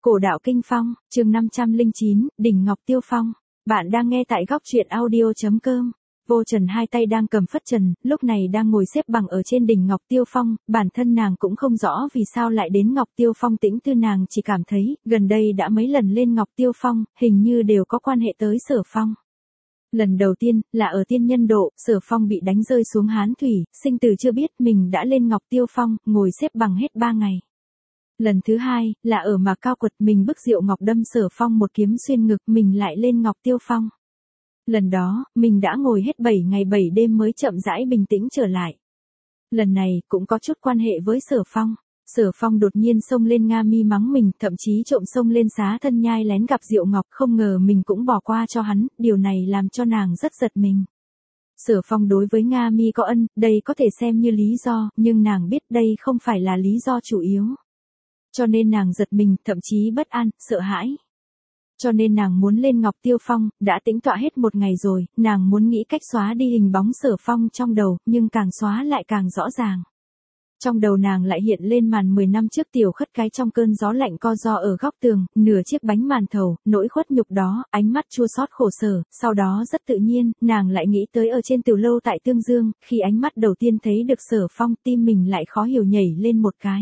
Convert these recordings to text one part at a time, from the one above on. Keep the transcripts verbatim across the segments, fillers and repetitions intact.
Cổ đạo kinh phong, chương năm trăm lẻ chín, đỉnh Ngọc Tiêu Phong. Bạn đang nghe tại góc truyện audio chấm com. Vô Trần hai tay đang cầm phất trần, lúc này đang ngồi xếp bằng ở trên đỉnh Ngọc Tiêu Phong, bản thân nàng cũng không rõ vì sao lại đến Ngọc Tiêu Phong tĩnh tư, nàng chỉ cảm thấy, gần đây đã mấy lần lên Ngọc Tiêu Phong, hình như đều có quan hệ tới Sở Phong. Lần đầu tiên, là ở Tiên Nhân Độ, Sở Phong bị đánh rơi xuống Hán Thủy, sinh tử chưa biết mình đã lên Ngọc Tiêu Phong, ngồi xếp bằng hết ba ngày. Lần thứ hai, là ở Mạc Cao Quật, mình bức Diệu Ngọc đâm Sở Phong một kiếm xuyên ngực, mình lại lên Ngọc Tiêu Phong. Lần đó, mình đã ngồi hết bảy ngày bảy đêm mới chậm rãi bình tĩnh trở lại. Lần này, cũng có chút quan hệ với Sở Phong. Sở Phong đột nhiên xông lên Nga Mi mắng mình, thậm chí trộm xông lên Xá Thân Nhai lén gặp Diệu Ngọc, không ngờ mình cũng bỏ qua cho hắn, điều này làm cho nàng rất giật mình. Sở Phong đối với Nga Mi có ân, đây có thể xem như lý do, nhưng nàng biết đây không phải là lý do chủ yếu. Cho nên nàng giật mình, thậm chí bất an, sợ hãi. Cho nên nàng muốn lên Ngọc Tiêu Phong, đã tĩnh tọa hết một ngày rồi, nàng muốn nghĩ cách xóa đi hình bóng Sở Phong trong đầu, nhưng càng xóa lại càng rõ ràng. Trong đầu nàng lại hiện lên màn mười năm trước Tiểu Khất Cái trong cơn gió lạnh co ro ở góc tường, nửa chiếc bánh màn thầu, nỗi khuất nhục đó, ánh mắt chua xót khổ sở, sau đó rất tự nhiên, nàng lại nghĩ tới ở trên tiểu lâu tại Tương Dương, khi ánh mắt đầu tiên thấy được Sở Phong, tim mình lại khó hiểu nhảy lên một cái.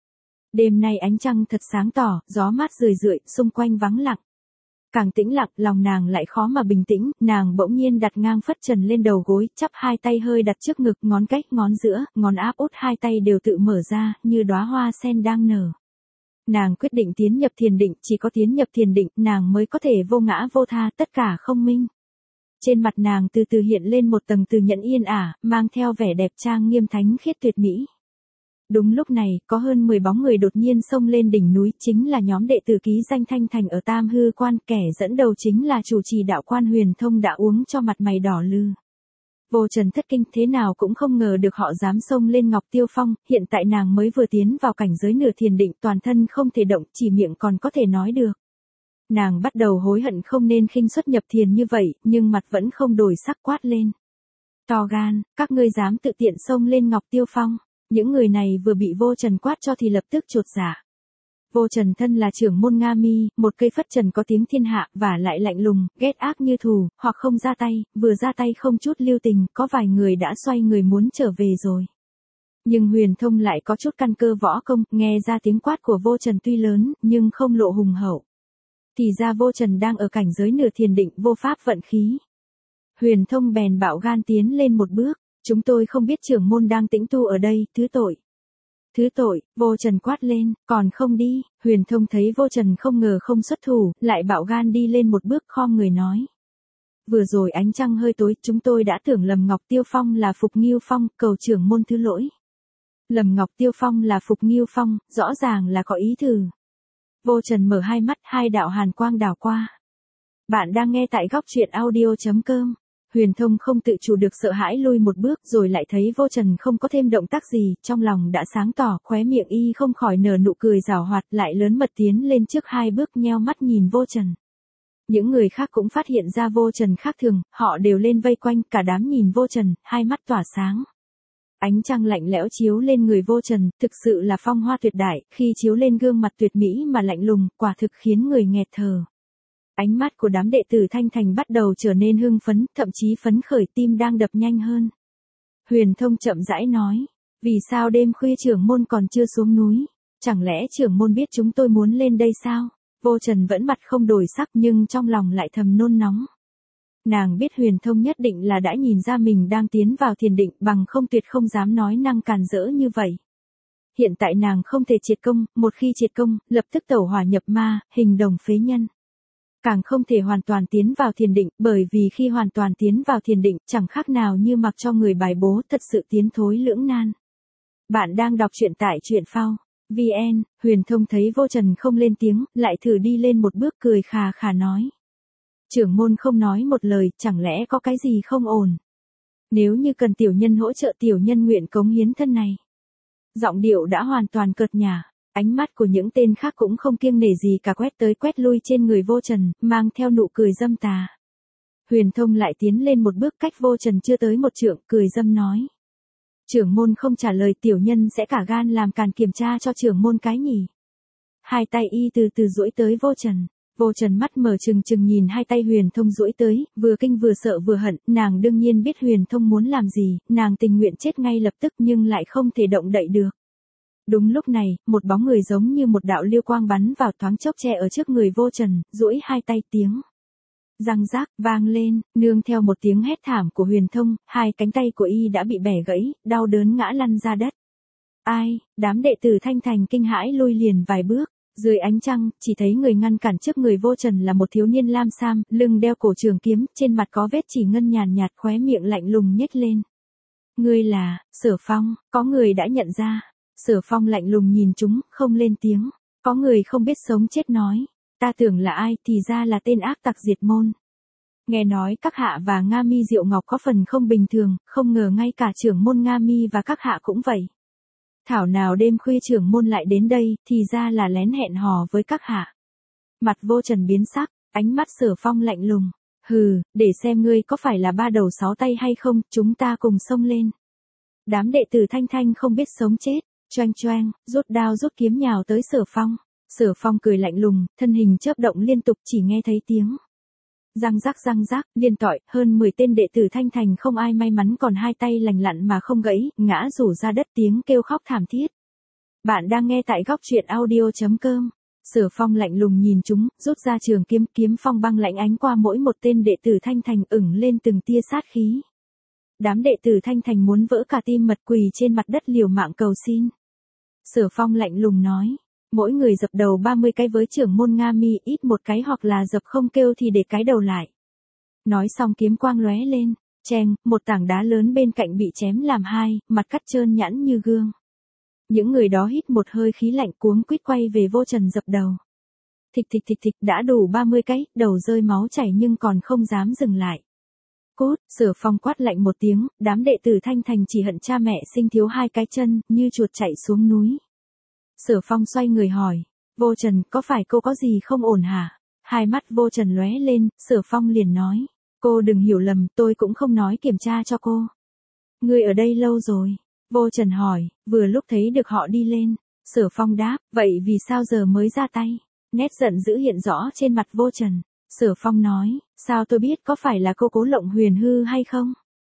Đêm nay ánh trăng thật sáng tỏ, gió mát rười rượi, xung quanh vắng lặng. Càng tĩnh lặng, lòng nàng lại khó mà bình tĩnh, nàng bỗng nhiên đặt ngang phất trần lên đầu gối, chắp hai tay hơi đặt trước ngực, ngón cách, ngón giữa, ngón áp út hai tay đều tự mở ra, như đóa hoa sen đang nở. Nàng quyết định tiến nhập thiền định, chỉ có tiến nhập thiền định, nàng mới có thể vô ngã vô tha, tất cả không minh. Trên mặt nàng từ từ hiện lên một tầng từ nhẫn yên ả, mang theo vẻ đẹp trang nghiêm thánh khiết tuyệt mỹ. Đúng lúc này, có hơn mười bóng người đột nhiên xông lên đỉnh núi, chính là nhóm đệ tử ký danh Thanh Thành ở Tam Hư Quan, kẻ dẫn đầu chính là chủ trì đạo quan Huyền Thông đã uống cho mặt mày đỏ lư. Vô Trần thất kinh, thế nào cũng không ngờ được họ dám xông lên Ngọc Tiêu Phong, hiện tại nàng mới vừa tiến vào cảnh giới nửa thiền định, toàn thân không thể động, chỉ miệng còn có thể nói được. Nàng bắt đầu hối hận không nên khinh xuất nhập thiền như vậy, nhưng mặt vẫn không đổi sắc, quát lên. To gan, các ngươi dám tự tiện xông lên Ngọc Tiêu Phong. Những người này vừa bị Vô Trần quát cho thì lập tức chột dạ. Vô Trần thân là trưởng môn Nga Mi, một cây phất trần có tiếng thiên hạ, và lại lạnh lùng, ghét ác như thù, hoặc không ra tay, vừa ra tay không chút lưu tình, có vài người đã xoay người muốn trở về rồi. Nhưng Huyền Thông lại có chút căn cơ võ công, nghe ra tiếng quát của Vô Trần tuy lớn, nhưng không lộ hùng hậu. Thì ra Vô Trần đang ở cảnh giới nửa thiền định, vô pháp vận khí. Huyền Thông bèn bạo gan tiến lên một bước. Chúng tôi không biết trưởng môn đang tĩnh tu ở đây, thứ tội. Thứ tội, Vô Trần quát lên, còn không đi. Huyền Thông thấy Vô Trần không ngờ không xuất thủ, lại bạo gan đi lên một bước, khom người nói. Vừa rồi ánh trăng hơi tối, chúng tôi đã tưởng lầm Ngọc Tiêu Phong là Phục Nghiêu Phong, cầu trưởng môn thứ lỗi. Lầm Ngọc Tiêu Phong là Phục Nghiêu Phong, rõ ràng là có ý thử. Vô Trần mở hai mắt, hai đạo hàn quang đảo qua. Bạn đang nghe tại góc truyện audio chấm com. Huyền Thông không tự chủ được sợ hãi lui một bước, rồi lại thấy Vô Trần không có thêm động tác gì, trong lòng đã sáng tỏ, khóe miệng y không khỏi nở nụ cười giảo hoạt, lại lớn mật tiến lên trước hai bước, nheo mắt nhìn Vô Trần. Những người khác cũng phát hiện ra Vô Trần khác thường, họ đều lên vây quanh, cả đám nhìn Vô Trần, hai mắt tỏa sáng. Ánh trăng lạnh lẽo chiếu lên người Vô Trần, thực sự là phong hoa tuyệt đại, khi chiếu lên gương mặt tuyệt mỹ mà lạnh lùng, quả thực khiến người nghẹt thở. Ánh mắt của đám đệ tử Thanh Thành bắt đầu trở nên hưng phấn, thậm chí phấn khởi, tim đang đập nhanh hơn. Huyền Thông chậm rãi nói, vì sao đêm khuya trưởng môn còn chưa xuống núi? Chẳng lẽ trưởng môn biết chúng tôi muốn lên đây sao? Vô Trần vẫn mặt không đổi sắc nhưng trong lòng lại thầm nôn nóng. Nàng biết Huyền Thông nhất định là đã nhìn ra mình đang tiến vào thiền định, bằng không tuyệt không dám nói năng càn rỡ như vậy. Hiện tại nàng không thể triệt công, một khi triệt công, lập tức tẩu hỏa nhập ma, hình đồng phế nhân. Càng không thể hoàn toàn tiến vào thiền định, bởi vì khi hoàn toàn tiến vào thiền định, chẳng khác nào như mặc cho người bài bố, thật sự tiến thối lưỡng nan. Bạn đang đọc truyện tại truyện phao chấm vn. Huyền Thông thấy Vô Trần không lên tiếng, lại thử đi lên một bước, cười khà khà nói. Trưởng môn không nói một lời, chẳng lẽ có cái gì không ổn? Nếu như cần tiểu nhân hỗ trợ, tiểu nhân nguyện cống hiến thân này. Giọng điệu đã hoàn toàn cợt nhả. Ánh mắt của những tên khác cũng không kiêng nể gì cả, quét tới quét lui trên người Vô Trần, mang theo nụ cười dâm tà. Huyền Thông lại tiến lên một bước, cách Vô Trần chưa tới một trượng, cười dâm nói. Trưởng môn không trả lời, tiểu nhân sẽ cả gan làm càn kiểm tra cho trưởng môn cái nhỉ. Hai tay y từ từ duỗi tới Vô Trần. Vô Trần mắt mở trừng trừng nhìn hai tay Huyền Thông duỗi tới, vừa kinh vừa sợ vừa hận, nàng đương nhiên biết Huyền Thông muốn làm gì, nàng tình nguyện chết ngay lập tức nhưng lại không thể động đậy được. Đúng lúc này, một bóng người giống như một đạo liêu quang bắn vào thoáng chốc che ở trước người Vô Trần, duỗi hai tay tiếng. Răng rác, vang lên, nương theo một tiếng hét thảm của Huyền Thông, hai cánh tay của y đã bị bẻ gãy, đau đớn ngã lăn ra đất. Ai, đám đệ tử Thanh Thành kinh hãi lui liền vài bước. Dưới ánh trăng, chỉ thấy người ngăn cản trước người Vô Trần là một thiếu niên lam sam, lưng đeo cổ trường kiếm, trên mặt có vết chỉ ngân nhàn nhạt, khóe miệng lạnh lùng nhếch lên. Ngươi là, Sở Phong, có người đã nhận ra. Sở Phong lạnh lùng nhìn chúng, không lên tiếng. Có người không biết sống chết nói. Ta tưởng là ai, thì ra là tên ác tặc diệt môn. Nghe nói các hạ và Nga Mi Diệu Ngọc có phần không bình thường, không ngờ ngay cả trưởng môn Nga Mi và các hạ cũng vậy. Thảo nào đêm khuya trưởng môn lại đến đây, thì ra là lén hẹn hò với các hạ. Mặt Vô Trần biến sắc, ánh mắt Sở Phong lạnh lùng. Hừ, để xem ngươi có phải là ba đầu sáu tay hay không, chúng ta cùng xông lên. Đám đệ tử Thanh Thanh không biết sống chết, choang choang, rút đao rút kiếm nhào tới Sở Phong. Sở Phong cười lạnh lùng, thân hình chớp động liên tục chỉ nghe thấy tiếng. Răng rắc răng rắc, liên tọi, hơn mười tên đệ tử Thanh Thành không ai may mắn còn hai tay lành lặn mà không gãy, ngã rủ ra đất tiếng kêu khóc thảm thiết. Bạn đang nghe tại góc truyện audio chấm com. Sở Phong lạnh lùng nhìn chúng, rút ra trường kiếm, kiếm phong băng lạnh ánh qua mỗi một tên đệ tử Thanh Thành ửng lên từng tia sát khí. Đám đệ tử Thanh Thành muốn vỡ cả tim mật quỳ trên mặt đất liều mạng cầu xin. Sở Phong lạnh lùng nói. Mỗi người dập đầu ba mươi cái với trưởng môn Nga Mi, ít một cái hoặc là dập không kêu thì để cái đầu lại. Nói xong kiếm quang lóe lên, cheng, một tảng đá lớn bên cạnh bị chém làm hai, mặt cắt trơn nhẵn như gương. Những người đó hít một hơi khí lạnh cuống quýt quay về Vô Trần dập đầu. Thịch thịch thịch thịch đã đủ ba mươi cái, đầu rơi máu chảy nhưng còn không dám dừng lại. Cút, Sở Phong quát lạnh một tiếng, đám đệ tử Thanh Thành chỉ hận cha mẹ sinh thiếu hai cái chân, như chuột chạy xuống núi. Sở Phong xoay người hỏi, Vô Trần, có phải cô có gì không ổn hả? Hai mắt Vô Trần lóe lên, Sở Phong liền nói, cô đừng hiểu lầm, tôi cũng không nói kiểm tra cho cô. Ngươi ở đây lâu rồi? Vô Trần hỏi, vừa lúc thấy được họ đi lên. Sở Phong đáp, vậy vì sao giờ mới ra tay? Nét giận dữ hiện rõ trên mặt Vô Trần. Sở Phong nói, sao tôi biết có phải là cô cố lộng huyền hư hay không?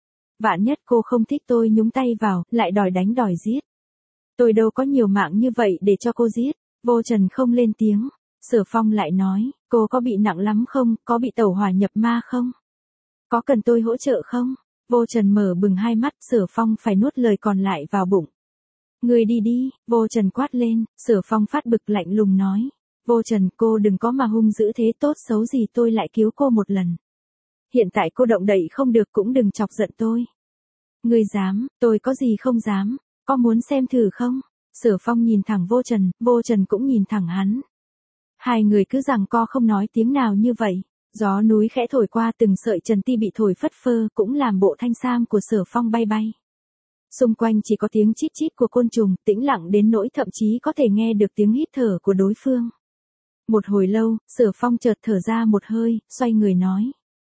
Vạn nhất cô không thích tôi nhúng tay vào, lại đòi đánh đòi giết. Tôi đâu có nhiều mạng như vậy để cho cô giết. Vô Trần không lên tiếng. Sở Phong lại nói, cô có bị nặng lắm không, có bị tẩu hỏa nhập ma không? Có cần tôi hỗ trợ không? Vô Trần mở bừng hai mắt, Sở Phong phải nuốt lời còn lại vào bụng. Người đi đi, Vô Trần quát lên, Sở Phong phát bực lạnh lùng nói. Vô Trần, cô đừng có mà hung dữ thế, tốt xấu gì tôi lại cứu cô một lần. Hiện tại cô động đậy không được cũng đừng chọc giận tôi. Ngươi dám, tôi có gì không dám, có muốn xem thử không? Sở Phong nhìn thẳng Vô Trần, Vô Trần cũng nhìn thẳng hắn. Hai người cứ giằng co không nói tiếng nào như vậy. Gió núi khẽ thổi qua, từng sợi trần ti bị thổi phất phơ, cũng làm bộ thanh sam của Sở Phong bay bay. Xung quanh chỉ có tiếng chít chít của côn trùng, tĩnh lặng đến nỗi thậm chí có thể nghe được tiếng hít thở của đối phương. Một hồi lâu, Sở Phong chợt thở ra một hơi, xoay người nói.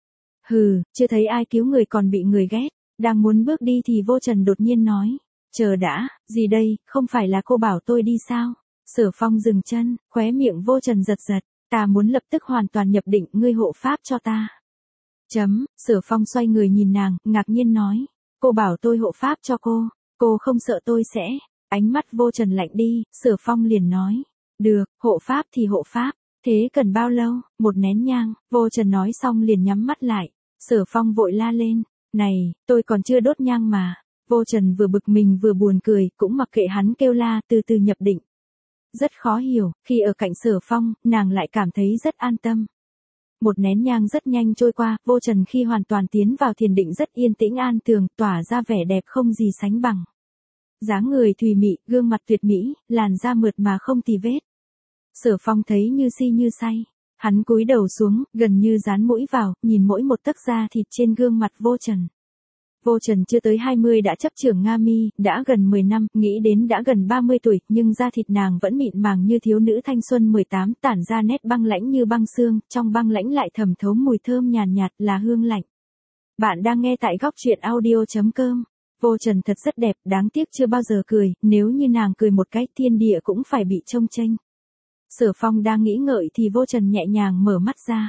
Hừ, chưa thấy ai cứu người còn bị người ghét. Đang muốn bước đi thì Vô Trần đột nhiên nói. Chờ đã, gì đây, không phải là cô bảo tôi đi sao? Sở Phong dừng chân, khóe miệng Vô Trần giật giật. Ta muốn lập tức hoàn toàn nhập định, ngươi hộ pháp cho ta. Chấm, Sở Phong xoay người nhìn nàng, ngạc nhiên nói. Cô bảo tôi hộ pháp cho cô, cô không sợ tôi sẽ. Ánh mắt Vô Trần lạnh đi, Sở Phong liền nói. Được, hộ pháp thì hộ pháp, thế cần bao lâu? Một nén nhang. Vô Trần nói xong liền nhắm mắt lại. Sở Phong vội la lên. Này, tôi còn chưa đốt nhang mà. Vô Trần vừa bực mình vừa buồn cười, cũng mặc kệ hắn kêu la, từ từ nhập định. Rất khó hiểu, khi ở cạnh Sở Phong, nàng lại cảm thấy rất an tâm. Một nén nhang rất nhanh trôi qua, Vô Trần khi hoàn toàn tiến vào thiền định rất yên tĩnh an tường, tỏa ra vẻ đẹp không gì sánh bằng. Dáng người thùy mị, gương mặt tuyệt mỹ, làn da mượt mà không tì vết. Sở Phong thấy như si như say. Hắn cúi đầu xuống, gần như dán mũi vào, nhìn mỗi một tấc da thịt trên gương mặt Vô Trần. Vô Trần chưa tới hai mươi đã chấp trưởng Nga Mi, đã gần mười năm, nghĩ đến đã gần ba mươi tuổi, nhưng da thịt nàng vẫn mịn màng như thiếu nữ thanh xuân mười tám, tản ra nét băng lãnh như băng xương, trong băng lãnh lại thầm thấu mùi thơm nhàn nhạt, là hương lạnh. Bạn đang nghe tại góc truyện audio chấm com. Vô Trần thật rất đẹp, đáng tiếc chưa bao giờ cười, nếu như nàng cười một cái thiên địa cũng phải bị trông chênh. Sở Phong đang nghĩ ngợi thì Vô Trần nhẹ nhàng mở mắt ra.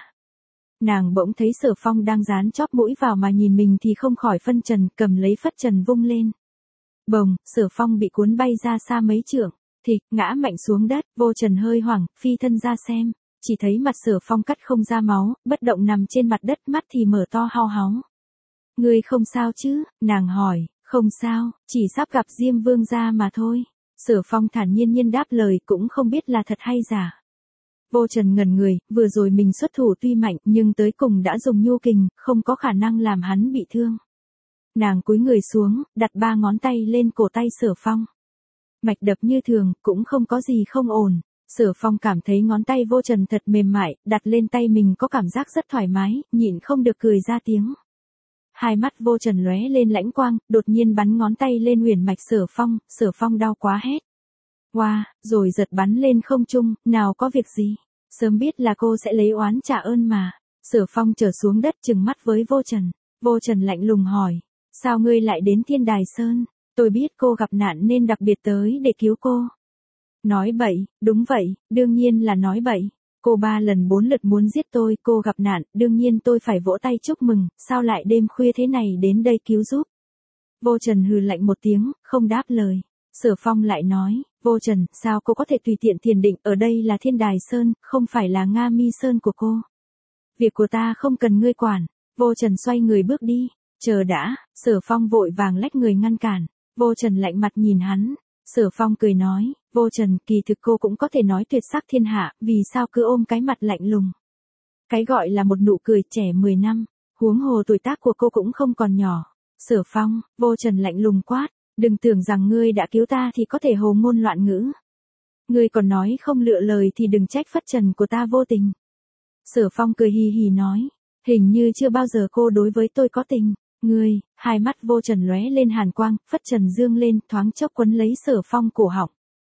Nàng bỗng thấy Sở Phong đang dán chóp mũi vào mà nhìn mình thì không khỏi phân trần, cầm lấy phất trần vung lên. Bồng, Sở Phong bị cuốn bay ra xa mấy trượng, thịch, ngã mạnh xuống đất. Vô Trần hơi hoảng, phi thân ra xem, chỉ thấy mặt Sở Phong cắt không ra máu, bất động nằm trên mặt đất, mắt thì mở to hau háu. Ngươi không sao chứ? Nàng hỏi. Không sao, chỉ sắp gặp Diêm Vương gia mà thôi. Sở Phong thản nhiên nhiên đáp lời, cũng không biết là thật hay giả. Vô Trần ngẩn người, vừa rồi mình xuất thủ tuy mạnh nhưng tới cùng đã dùng nhu kình, không có khả năng làm hắn bị thương. Nàng cúi người xuống, đặt ba ngón tay lên cổ tay Sở Phong. Mạch đập như thường, cũng không có gì không ổn. Sở Phong cảm thấy ngón tay Vô Trần thật mềm mại, đặt lên tay mình có cảm giác rất thoải mái, nhịn không được cười ra tiếng. Hai mắt Vô Trần lóe lên lãnh quang, đột nhiên bắn ngón tay lên huyền mạch Sở Phong, Sở Phong đau quá hét. Wow, rồi giật bắn lên không trung, nào có việc gì, sớm biết là cô sẽ lấy oán trả ơn mà. Sở Phong trở xuống đất trừng mắt với Vô Trần. Vô Trần lạnh lùng hỏi, sao ngươi lại đến Thiên Đài Sơn? Tôi biết cô gặp nạn nên đặc biệt tới để cứu cô. Nói bậy, đúng vậy, đương nhiên là nói bậy. Cô ba lần bốn lượt muốn giết tôi, cô gặp nạn, đương nhiên tôi phải vỗ tay chúc mừng, sao lại đêm khuya thế này đến đây cứu giúp. Vô Trần hừ lạnh một tiếng, không đáp lời. Sở Phong lại nói, Vô Trần, sao cô có thể tùy tiện thiền định, ở đây là Thiên Đài Sơn, không phải là Nga Mi Sơn của cô. Việc của ta không cần ngươi quản. Vô Trần xoay người bước đi. Chờ đã, Sở Phong vội vàng lách người ngăn cản. Vô Trần lạnh mặt nhìn hắn. Sở Phong cười nói, Vô Trần, kỳ thực cô cũng có thể nói tuyệt sắc thiên hạ, vì sao cứ ôm cái mặt lạnh lùng. Cái gọi là một nụ cười trẻ mười năm, huống hồ tuổi tác của cô cũng không còn nhỏ. Sở Phong, Vô Trần lạnh lùng quát, đừng tưởng rằng ngươi đã cứu ta thì có thể hồ ngôn loạn ngữ. Ngươi còn nói không lựa lời thì đừng trách phất trần của ta vô tình. Sở Phong cười hì hì nói, hình như chưa bao giờ cô đối với tôi có tình. Ngươi, hai mắt Vô Trần lóe lên hàn quang, phất trần dương lên, thoáng chốc quấn lấy Sở Phong cổ họng.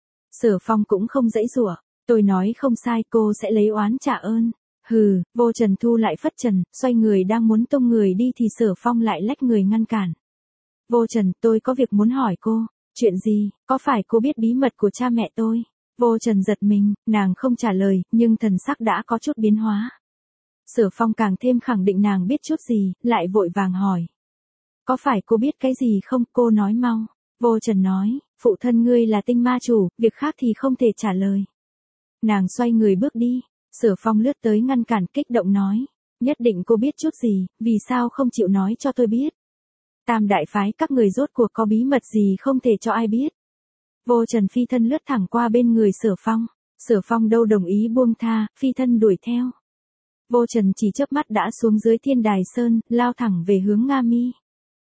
Sở Phong cũng không giãy giụa, tôi nói không sai, cô sẽ lấy oán trả ơn. Hừ, Vô Trần thu lại phất trần, xoay người đang muốn tung người đi thì Sở Phong lại lách người ngăn cản. Vô Trần, tôi có việc muốn hỏi cô. Chuyện gì, có phải cô biết bí mật của cha mẹ tôi? Vô Trần giật mình, nàng không trả lời, nhưng thần sắc đã có chút biến hóa. Sở Phong càng thêm khẳng định nàng biết chút gì, lại vội vàng hỏi. Có phải cô biết cái gì không, cô nói mau. Vô Trần nói, phụ thân ngươi là tinh ma chủ, việc khác thì không thể trả lời. Nàng xoay người bước đi. Sở Phong lướt tới ngăn cản, kích động nói, nhất định cô biết chút gì, vì sao không chịu nói cho tôi biết? Tam đại phái các người rốt cuộc có bí mật gì không thể cho ai biết? Vô Trần phi thân lướt thẳng qua bên người Sở Phong. Sở Phong đâu đồng ý buông tha, phi thân đuổi theo. Vô Trần chỉ chớp mắt đã xuống dưới Thiên Đài Sơn, lao thẳng về hướng Nga Mi.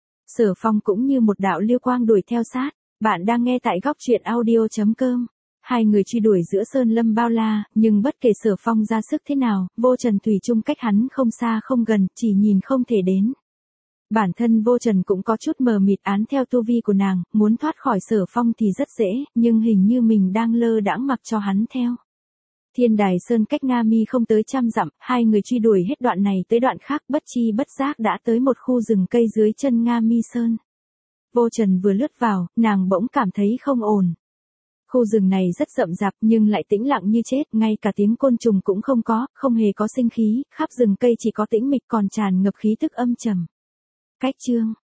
Sở Phong cũng như một đạo lưu quang đuổi theo sát. Bạn đang nghe tại góc truyện audio chấm com. Hai người truy đuổi giữa sơn lâm bao la, nhưng bất kể Sở Phong ra sức thế nào, Vô Trần thủy chung cách hắn không xa không gần, chỉ nhìn không thể đến. Bản thân Vô Trần cũng có chút mờ mịt, án theo tu vi của nàng, muốn thoát khỏi Sở Phong thì rất dễ, nhưng hình như mình đang lơ đãng mặc cho hắn theo. Thiên Đài Sơn cách Nga Mi không tới trăm dặm, hai người truy đuổi hết đoạn này tới đoạn khác, bất chi bất giác đã tới một khu rừng cây dưới chân Nga Mi Sơn. Vô Trần vừa lướt vào, nàng bỗng cảm thấy không ổn. Khu rừng này rất rậm rạp nhưng lại tĩnh lặng như chết, ngay cả tiếng côn trùng cũng không có, không hề có sinh khí, khắp rừng cây chỉ có tĩnh mịch còn tràn ngập khí tức âm trầm. Cách chương